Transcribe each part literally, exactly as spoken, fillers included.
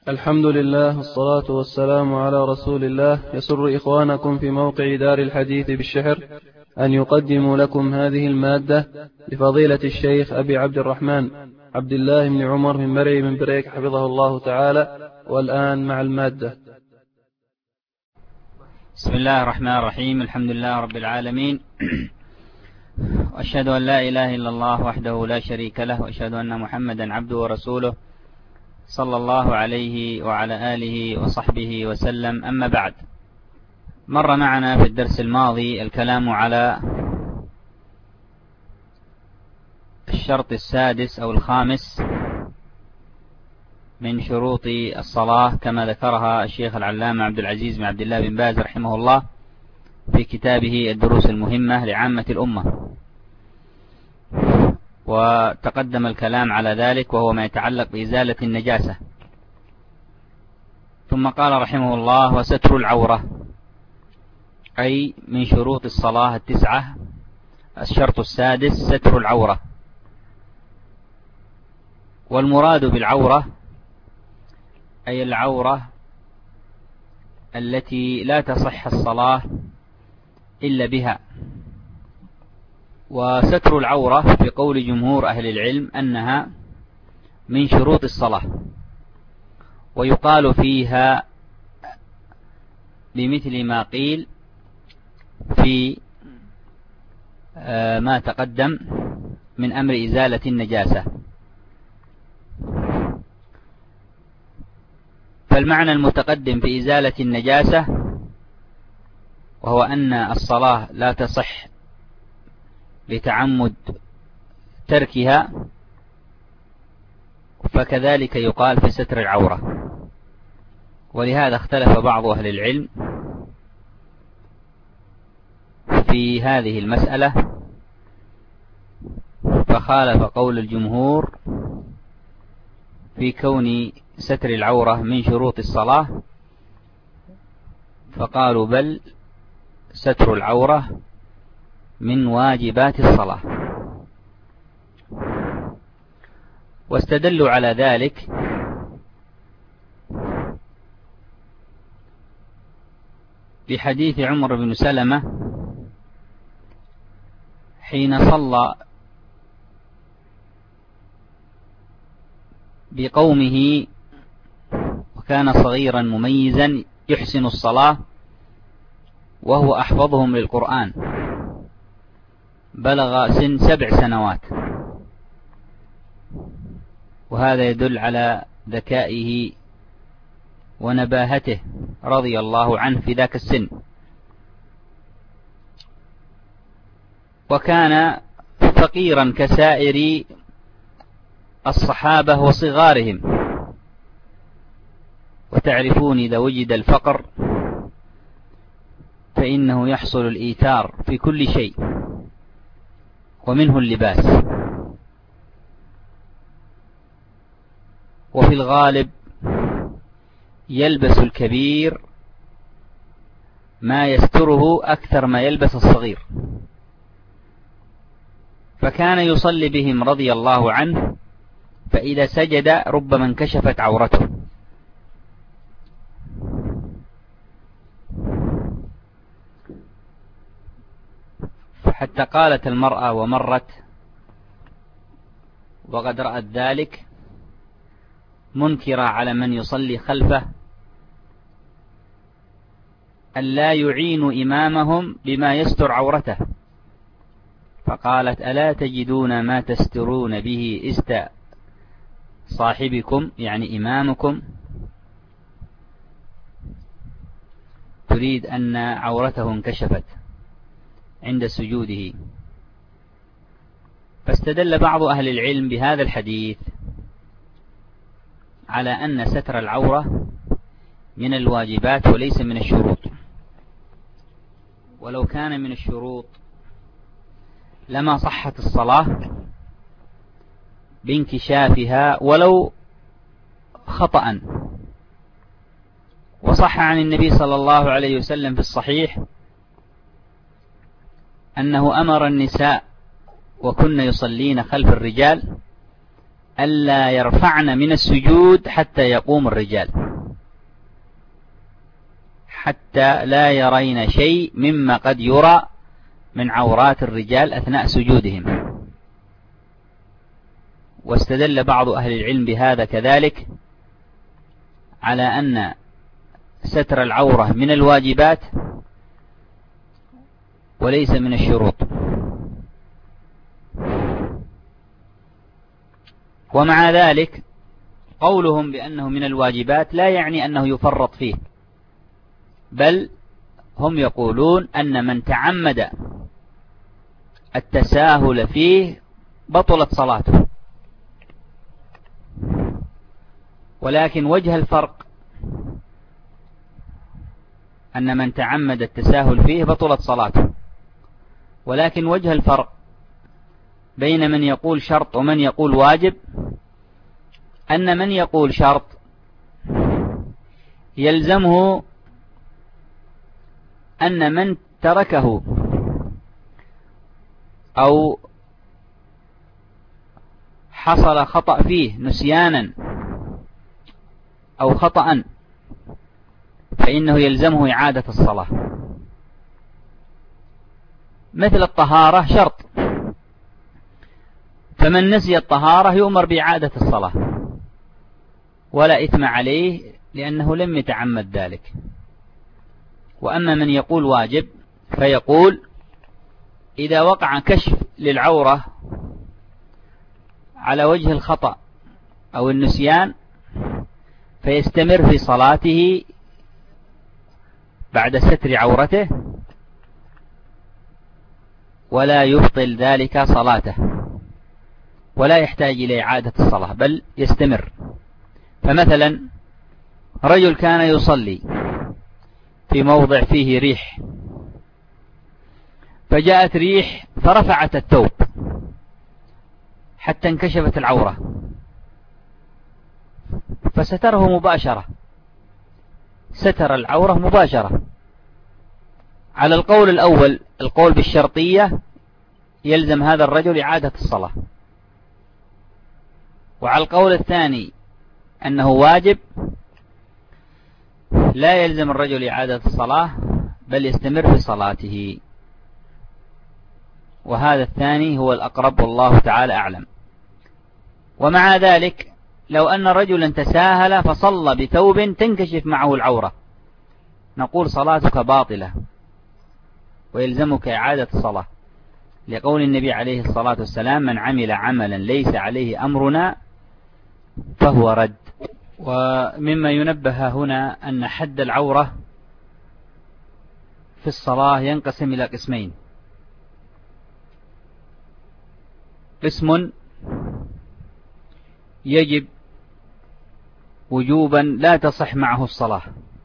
الحمد لله والصلاة والسلام على رسول الله. يسر إخوانكم في موقع دار الحديث بالشحر أن يقدموا لكم هذه المادة لفضيلة الشيخ أبي عبد الرحمن عبد الله بن عمر من مرعي من بريك حفظه الله تعالى. والآن مع المادة. بسم الله الرحمن الرحيم. الحمد لله رب العالمين، وأشهد أن لا إله إلا الله وحده لا شريك له، وأشهد أن محمدا عبده ورسوله صلى الله عليه وعلى آله وصحبه وسلم. أما بعد، مر معنا في الدرس الماضي الكلام على الشرط السادس أو الخامس من شروط الصلاة كما ذكرها الشيخ العلامة عبد العزيز بن عبد الله بن باز رحمه الله في كتابه الدروس المهمة لعامة الأمة، وتقدم الكلام على ذلك وهو ما يتعلق بإزالة النجاسة. ثم قال رحمه الله: وستر العورة، أي من شروط الصلاة التسعة الشرط السادس ستر العورة. والمراد بالعورة أي العورة التي لا تصح الصلاة إلا بها. وستر العورة في قول جمهور أهل العلم أنها من شروط الصلاة، ويقال فيها بمثل ما قيل في ما تقدم من أمر إزالة النجاسة. فالمعنى المتقدم في إزالة النجاسة وهو أن الصلاة لا تصح بتعمد تركها، فكذلك يقال في ستر العورة. ولهذا اختلف بعض أهل العلم في هذه المسألة، فخالف قول الجمهور في كون ستر العورة من شروط الصلاة، فقالوا بل ستر العورة من واجبات الصلاة. واستدلوا على ذلك بحديث عمر بن سلمة حين صلى بقومه وكان صغيرا مميزا يحسن الصلاة وهو أحفظهم للقرآن، بلغ سن سبع سنوات، وهذا يدل على ذكائه ونباهته رضي الله عنه في ذاك السن. وكان فقيرا كسائر الصحابة وصغارهم، وتعرفون إذا وجد الفقر فإنه يحصل الإيثار في كل شيء ومنه اللباس. وفي الغالب يلبس الكبير ما يستره أكثر ما يلبس الصغير، فكان يصلي بهم رضي الله عنه، فإذا سجد ربما انكشفت عورته، حتى قالت المرأة ومرت وقد رأت ذلك منكرة على من يصلي خلفه أن لا يعين إمامهم بما يستر عورته، فقالت: ألا تجدون ما تسترون به است صاحبكم، يعني إمامكم، تريد أن عورته انكشفت عند سجوده. فاستدل بعض أهل العلم بهذا الحديث على أن ستر العورة من الواجبات وليس من الشروط، ولو كان من الشروط لما صحت الصلاة بانكشافها ولو خطأ. وصح عن النبي صلى الله عليه وسلم في الصحيح أنه أمر النساء وكن يصلين خلف الرجال ألا يرفعن من السجود حتى يقوم الرجال، حتى لا يرين شيء مما قد يرى من عورات الرجال أثناء سجودهم. واستدل بعض أهل العلم بهذا كذلك على أن ستر العورة من الواجبات وليس من الشروط. ومع ذلك قولهم بأنه من الواجبات لا يعني أنه يفرط فيه، بل هم يقولون أن من تعمد التساهل فيه بطلت صلاته. ولكن وجه الفرق أن من تعمد التساهل فيه بطلت صلاته، ولكن وجه الفرق بين من يقول شرط ومن يقول واجب أن من يقول شرط يلزمه أن من تركه أو حصل خطأ فيه نسيانا أو خطأ فإنه يلزمه إعادة الصلاة. مثل الطهارة شرط، فمن نسي الطهارة يؤمر بإعادة الصلاة ولا إثم عليه لأنه لم يتعمد ذلك. وأما من يقول واجب فيقول إذا وقع كشف للعورة على وجه الخطأ أو النسيان فيستمر في صلاته بعد ستر عورته ولا يبطل ذلك صلاته ولا يحتاج إلى إعادة الصلاة بل يستمر. فمثلا رجل كان يصلي في موضع فيه ريح، فجاءت ريح فرفعت الثوب حتى انكشفت العورة فستره مباشرة، ستر العورة مباشرة. على القول الأول القول بالشرطية يلزم هذا الرجل إعادة الصلاة، وعلى القول الثاني أنه واجب لا يلزم الرجل إعادة الصلاة بل يستمر في صلاته، وهذا الثاني هو الأقرب والله تعالى أعلم. ومع ذلك لو أن رجلا تساهل فصلى بثوب تنكشف معه العورة نقول صلاتك باطلة ويلزمك إعادة الصلاة، لقول النبي عليه الصلاة والسلام من عمل عملا ليس عليه أمرنا فهو رد. ومما ينبه هنا أن حد العورة في الصلاة ينقسم إلى قسمين: قسم يجب وجوبا لا تصح معه الصلاة،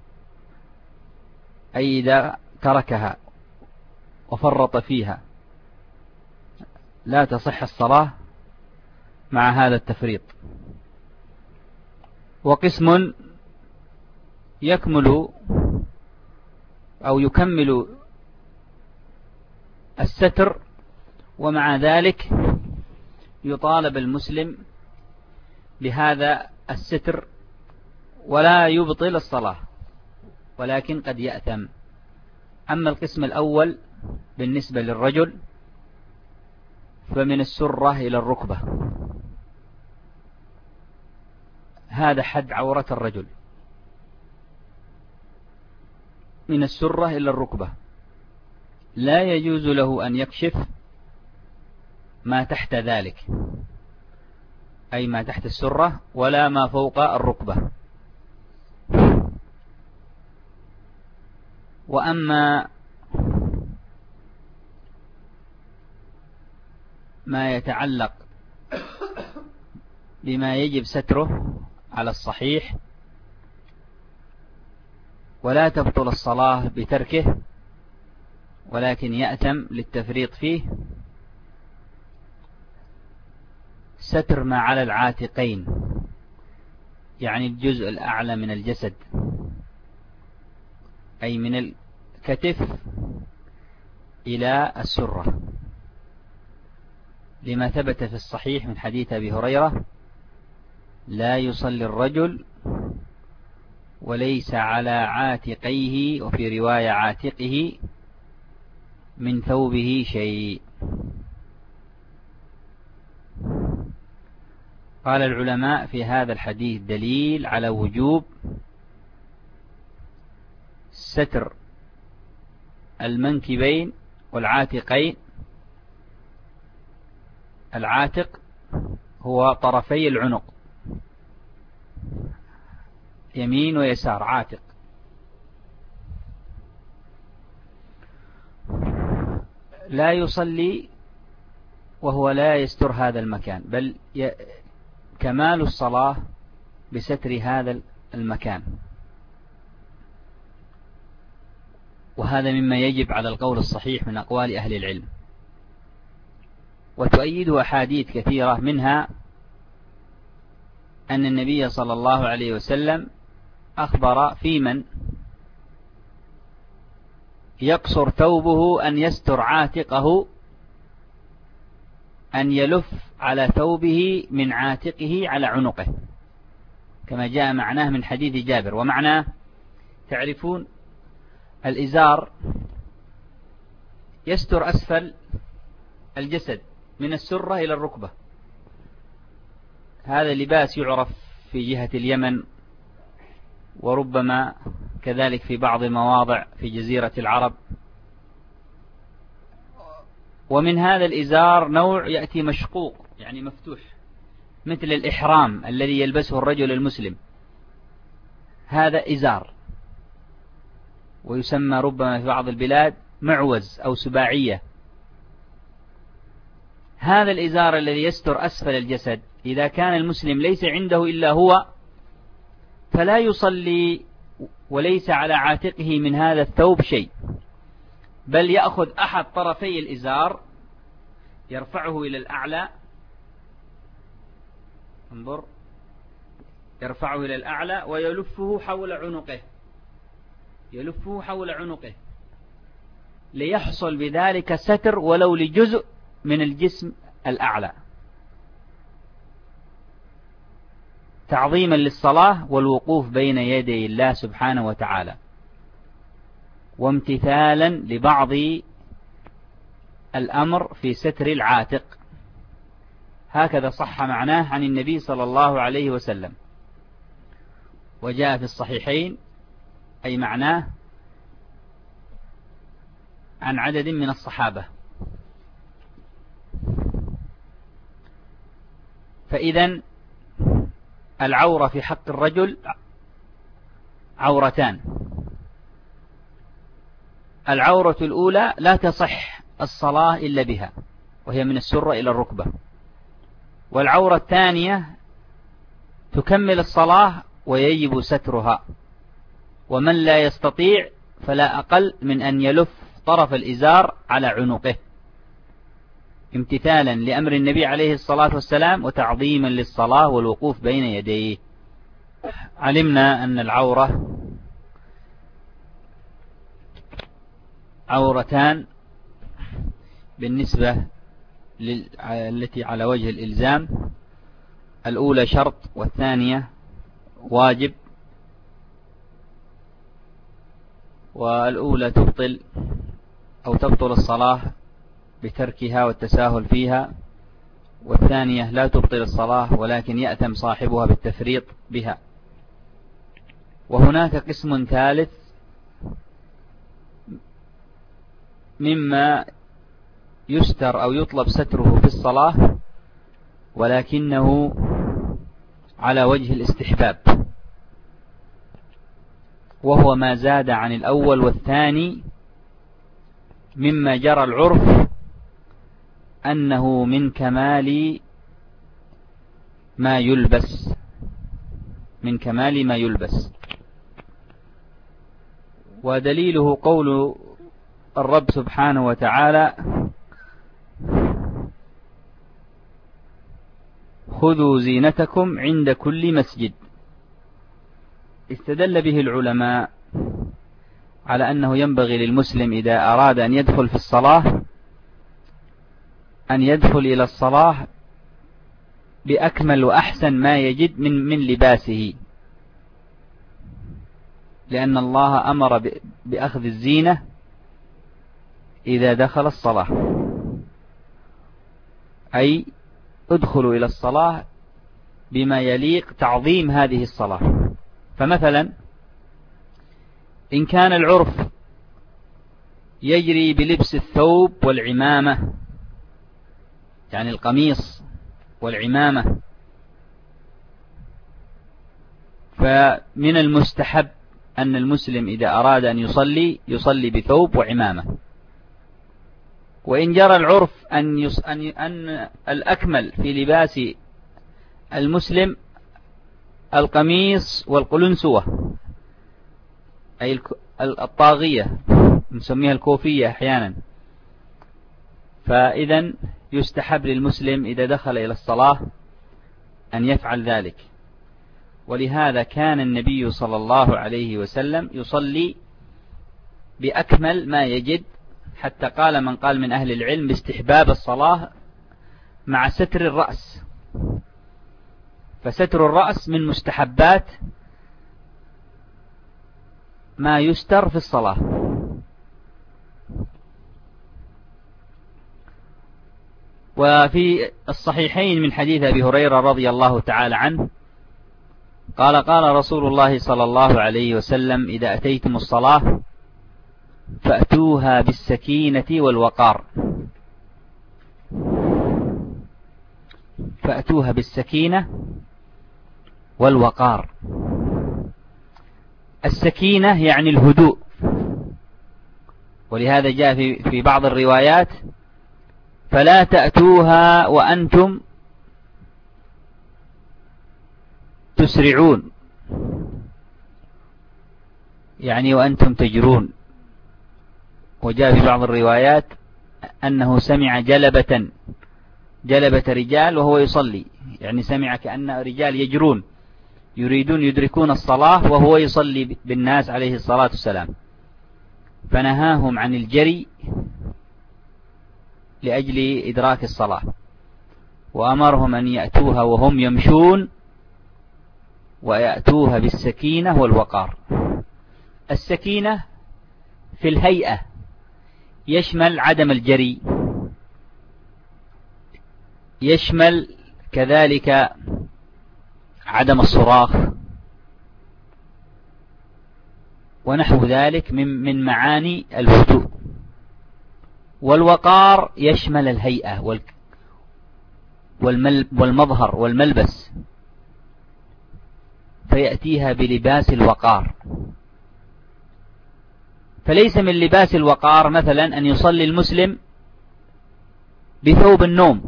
أي إذا تركها وفرط فيها لا تصح الصلاة مع هذا التفريط. وقسم يكمل أو يكمل الستر ومع ذلك يطالب المسلم بهذا الستر ولا يبطل الصلاة ولكن قد يأثم. أما القسم الأول بالنسبة للرجل فمن السرة إلى الركبة، هذا حد عورة الرجل من السرة إلى الركبة، لا يجوز له أن يكشف ما تحت ذلك أي ما تحت السرة ولا ما فوق الركبة. وأما ما يتعلق بما يجب ستره على الصحيح ولا تبطل الصلاة بتركه ولكن يأتم للتفريط فيه، ستر ما على العاتقين يعني الجزء الأعلى من الجسد أي من الكتف إلى السرة، لما ثبت في الصحيح من حديث أبي هريرة لا يصلي الرجل وليس على عاتقيه، وفي رواية عاتقه، من ثوبه شيء. قال العلماء في هذا الحديث دليل على وجوب ستر المنكبين والعاتقين. العاتق هو طرفي العنق، يمين ويسار، عاتق. لا يصلي وهو لا يستر هذا المكان، بل كمال الصلاة بستر هذا المكان، وهذا مما يجب على القول الصحيح من أقوال أهل العلم، وتؤيده أحاديث كثيرة، منها أن النبي صلى الله عليه وسلم أخبر في من يقصر ثوبه أن يستر عاتقه، أن يلف على ثوبه من عاتقه على عنقه، كما جاء معناه من حديث جابر. ومعناه تعرفون الإزار يستر أسفل الجسد من السرة إلى الركبة. هذا لباس يعرف في جهة اليمن، وربما كذلك في بعض المواضع في جزيرة العرب. ومن هذا الإزار نوع يأتي مشقوق، يعني مفتوح، مثل الإحرام الذي يلبسه الرجل المسلم، هذا إزار، ويسمى ربما في بعض البلاد معوز أو سباعية. هذا الإزار الذي يستر أسفل الجسد، إذا كان المسلم ليس عنده إلا هو، فلا يصلي وليس على عاتقه من هذا الثوب شيء، بل يأخذ أحد طرفي الإزار يرفعه إلى الأعلى، انظر، يرفعه إلى الأعلى ويلفه حول عنقه، يلفه حول عنقه ليحصل بذلك ستر ولو لجزء من الجسم الأعلى، تعظيما للصلاة والوقوف بين يدي الله سبحانه وتعالى، وامتثالا لبعض الأمر في ستر العاتق. هكذا صح معناه عن النبي صلى الله عليه وسلم، وجاء في الصحيحين أي معناه عن عدد من الصحابة. فإذن العورة في حق الرجل عورتان: العورة الأولى لا تصح الصلاة إلا بها، وهي من السرة إلى الركبة، والعورة الثانية تكمل الصلاة ويجب سترها، ومن لا يستطيع فلا أقل من أن يلف طرف الإزار على عنقه، امتثالا لأمر النبي عليه الصلاة والسلام وتعظيما للصلاة والوقوف بين يديه. علمنا أن العورة عورتان بالنسبة التي على وجه الإلزام، الأولى شرط والثانية واجب، والأولى تبطل أو تبطل الصلاة بتركها والتساهل فيها، والثانية لا تبطل الصلاة ولكن يأتم صاحبها بالتفريط بها. وهناك قسم ثالث مما يستر أو يطلب ستره في الصلاة ولكنه على وجه الاستحباب، وهو ما زاد عن الأول والثاني مما جرى العرف أنه من كمال ما يلبس، من كمال ما يلبس. ودليله قول الرب سبحانه وتعالى: خذوا زينتكم عند كل مسجد. استدل به العلماء على أنه ينبغي للمسلم إذا أراد أن يدخل في الصلاة أن يدخل إلى الصلاة بأكمل وأحسن ما يجد من من لباسه، لأن الله أمر بأخذ الزينة إذا دخل الصلاة، أي ادخلوا إلى الصلاة بما يليق تعظيم هذه الصلاة. فمثلا إن كان العرف يجري بلبس الثوب والعمامة، يعني القميص والعمامة، فمن المستحب أن المسلم إذا أراد أن يصلي يصلي بثوب وعمامة. وإن جرى العرف أن, يص... أن... أن الأكمل في لباس المسلم القميص والقلنسوة، أي الطاغية نسميها الكوفية أحيانا، فإذا يستحب للمسلم إذا دخل إلى الصلاة أن يفعل ذلك. ولهذا كان النبي صلى الله عليه وسلم يصلي بأكمل ما يجد، حتى قال من قال من أهل العلم باستحباب الصلاة مع ستر الرأس، فستر الرأس من مستحبات ما يستر في الصلاة. وفي الصحيحين من حديث أبي هريرة رضي الله تعالى عنه قال قال رسول الله صلى الله عليه وسلم إذا أتيتم الصلاة فأتوها بالسكينة والوقار، فأتوها بالسكينة والوقار. السكينة يعني الهدوء، ولهذا جاء في في بعض الروايات فلا تأتوها وأنتم تسرعون، يعني وأنتم تجرون. وجاء في بعض الروايات أنه سمع جلبة جلبة رجال وهو يصلي، يعني سمع كأن رجال يجرون يريدون يدركون الصلاة وهو يصلي بالناس عليه الصلاة والسلام، فنهاهم عن الجري لأجل إدراك الصلاة، وأمرهم أن يأتوها وهم يمشون ويأتوها بالسكينة والوقار. السكينة في الهيئة يشمل عدم الجري، يشمل كذلك عدم الصراخ ونحو ذلك من من معاني الهدوء. والوقار يشمل الهيئة والمظهر والملبس، فيأتيها بلباس الوقار. فليس من لباس الوقار مثلا أن يصلي المسلم بثوب النوم،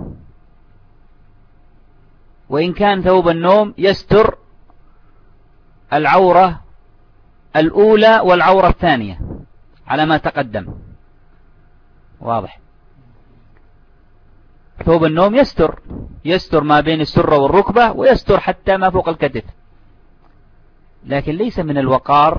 وإن كان ثوب النوم يستر العورة الأولى والعورة الثانية على ما تقدم، واضح؟ ثوب النوم يستر يستر ما بين السرة والركبة ويستر حتى ما فوق الكتف، لكن ليس من الوقار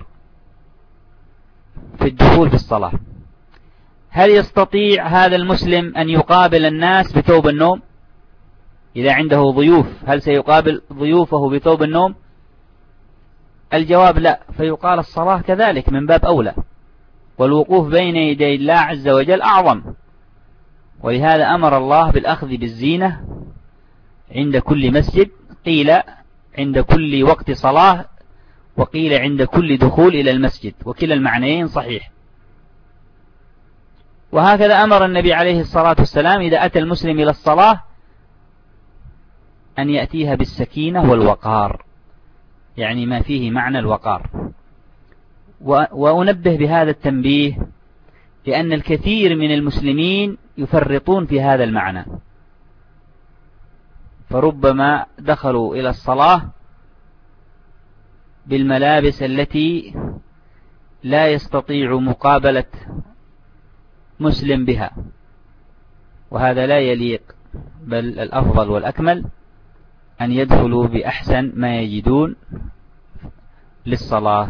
في الدخول في الصلاة. هل يستطيع هذا المسلم أن يقابل الناس بثوب النوم؟ إذا عنده ضيوف هل سيقابل ضيوفه بثوب النوم؟ الجواب لا، فيقال الصلاة كذلك من باب أولى، والوقوف بين يدي الله عز وجل أعظم. ولهذا أمر الله بالأخذ بالزينة عند كل مسجد، قيل عند كل وقت صلاة وقيل عند كل دخول إلى المسجد، وكلا المعنيين صحيح. وهكذا أمر النبي عليه الصلاة والسلام إذا أتى المسلم إلى الصلاة أن يأتيها بالسكينة والوقار، يعني ما فيه معنى الوقار. وأنبه بهذا التنبيه لأن الكثير من المسلمين يفرطون في هذا المعنى، فربما دخلوا إلى الصلاة بالملابس التي لا يستطيع مقابلة مسلم بها، وهذا لا يليق، بل الأفضل والأكمل أن يدخلوا بأحسن ما يجدون للصلاة.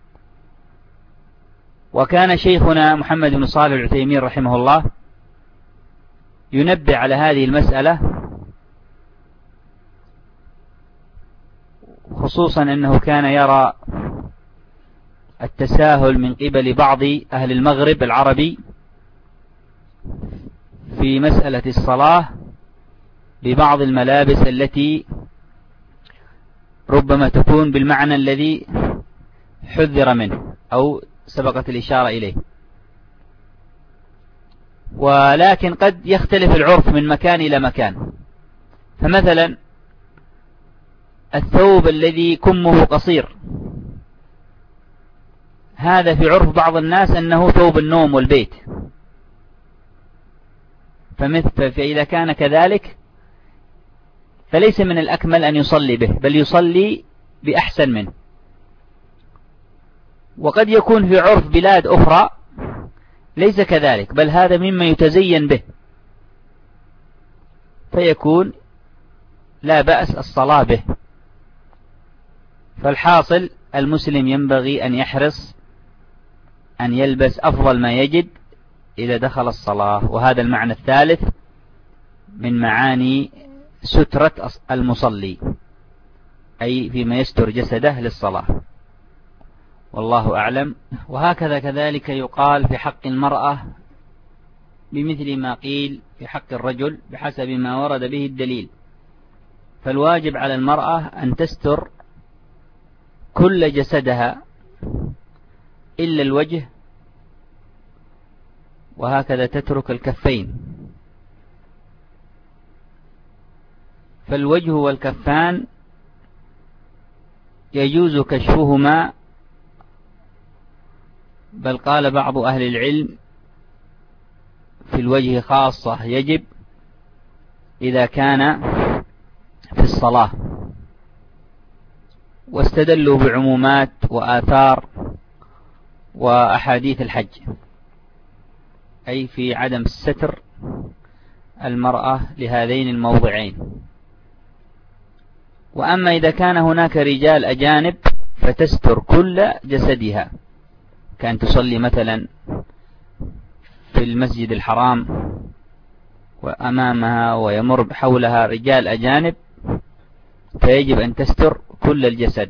وكان شيخنا محمد بن صالح العثيمين رحمه الله ينبه على هذه المسألة خصوصا أنه كان يرى التساهل من قبل بعض أهل المغرب العربي في مسألة الصلاة ببعض الملابس التي ربما تكون بالمعنى الذي حذر منه أو سبقت الإشارة إليه. ولكن قد يختلف العرف من مكان إلى مكان. فمثلا الثوب الذي كمه قصير، هذا في عرف بعض الناس أنه ثوب النوم والبيت، فإذا كان كذلك فليس من الأكمل أن يصلي به، بل يصلي بأحسن منه. وقد يكون في عرف بلاد أخرى ليس كذلك، بل هذا مما يتزين به، فيكون لا بأس الصلاة به. فالحاصل المسلم ينبغي أن يحرص أن يلبس أفضل ما يجد إذا دخل الصلاة. وهذا المعنى الثالث من معاني سترة المصلي، أي فيما يستر جسده للصلاة، والله أعلم. وهكذا كذلك يقال في حق المرأة بمثل ما قيل في حق الرجل بحسب ما ورد به الدليل. فالواجب على المرأة أن تستر كل جسدها إلا الوجه، وهكذا تترك الكفين. فالوجه والكفان يجوز كشفهما، بل قال بعض أهل العلم في الوجه خاصة يجب إذا كان في الصلاة، واستدلوا بعمومات وآثار وأحاديث الحج، أي في عدم الستر المرأة لهذين الموضعين. وأما إذا كان هناك رجال أجانب فتستر كل جسدها، كان تصلي مثلا في المسجد الحرام وأمامها ويمر حولها رجال أجانب، فيجب أن تستر كل الجسد.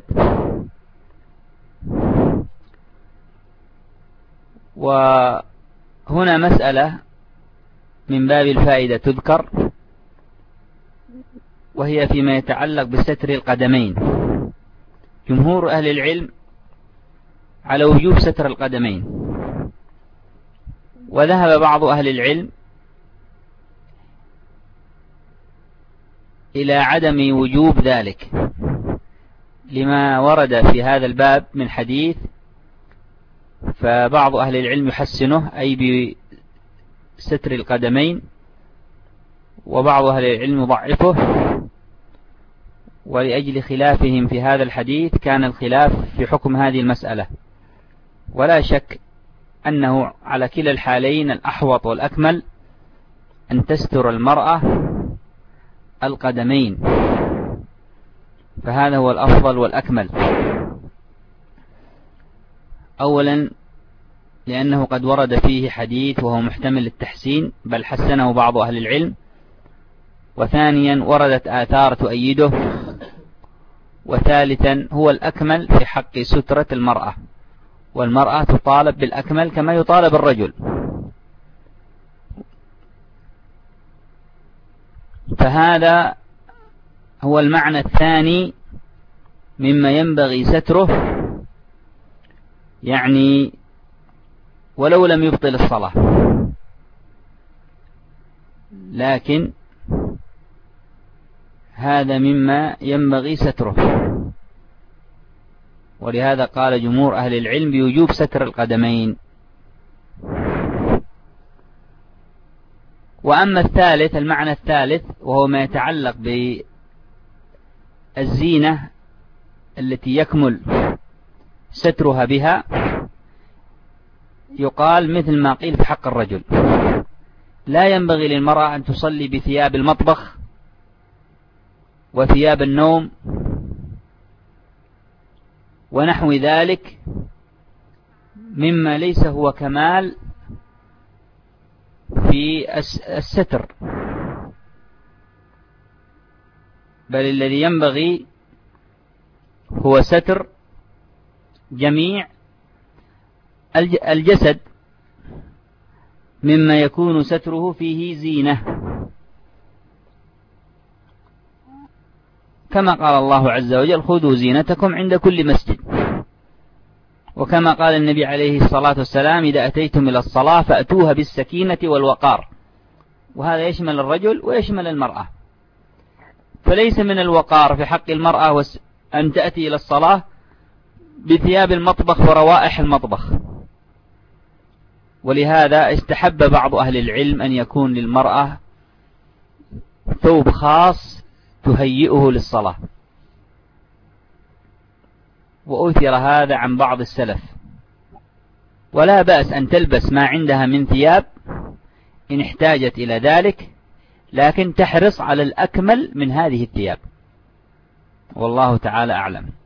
وهنا مسألة من باب الفائدة تذكر، وهي فيما يتعلق بستر القدمين. جمهور أهل العلم على وجوب ستر القدمين، وذهب بعض أهل العلم إلى عدم وجوب ذلك لما ورد في هذا الباب من حديث، فبعض أهل العلم يحسنه أي بستر القدمين، وبعض أهل العلم يضعفه. ولأجل خلافهم في هذا الحديث كان الخلاف في حكم هذه المسألة. ولا شك أنه على كلا الحالين الأحوط والأكمل أن تستر المرأة القدمين، فهذا هو الأفضل والأكمل. أولا لأنه قد ورد فيه حديث وهو محتمل للتحسين، بل حسنه بعض أهل العلم. وثانيا وردت آثار تؤيده. وثالثا هو الأكمل في حق سترة المرأة، والمرأة تطالب بالأكمل كما يطالب الرجل. فهذا هو المعنى الثاني مما ينبغي ستره، يعني ولو لم يبطل الصلاة، لكن هذا مما ينبغي ستره. ولهذا قال جمهور أهل العلم بوجوب ستر القدمين. وأما الثالث، المعنى الثالث، وهو ما يتعلق بالزينة التي يكمل سترها بها، يقال مثل ما قيل في حق الرجل: لا ينبغي للمرأة أن تصلي بثياب المطبخ وثياب النوم ونحو ذلك مما ليس هو كمال في الستر، بل الذي ينبغي هو ستر جميع الجسد مما يكون ستره فيه زينة، كما قال الله عز وجل: خذوا زينتكم عند كل مسجد. وكما قال النبي عليه الصلاة والسلام: إذا أتيتم إلى الصلاة فأتوها بالسكينة والوقار. وهذا يشمل الرجل ويشمل المرأة. فليس من الوقار في حق المرأة أن تأتي إلى الصلاة بثياب المطبخ وروائح المطبخ. ولهذا استحب بعض أهل العلم أن يكون للمرأة ثوب خاص تهيئه للصلاة، وأثر هذا عن بعض السلف. ولا بأس أن تلبس ما عندها من ثياب إن احتاجت إلى ذلك، لكن تحرص على الأكمل من هذه الثياب، والله تعالى أعلم.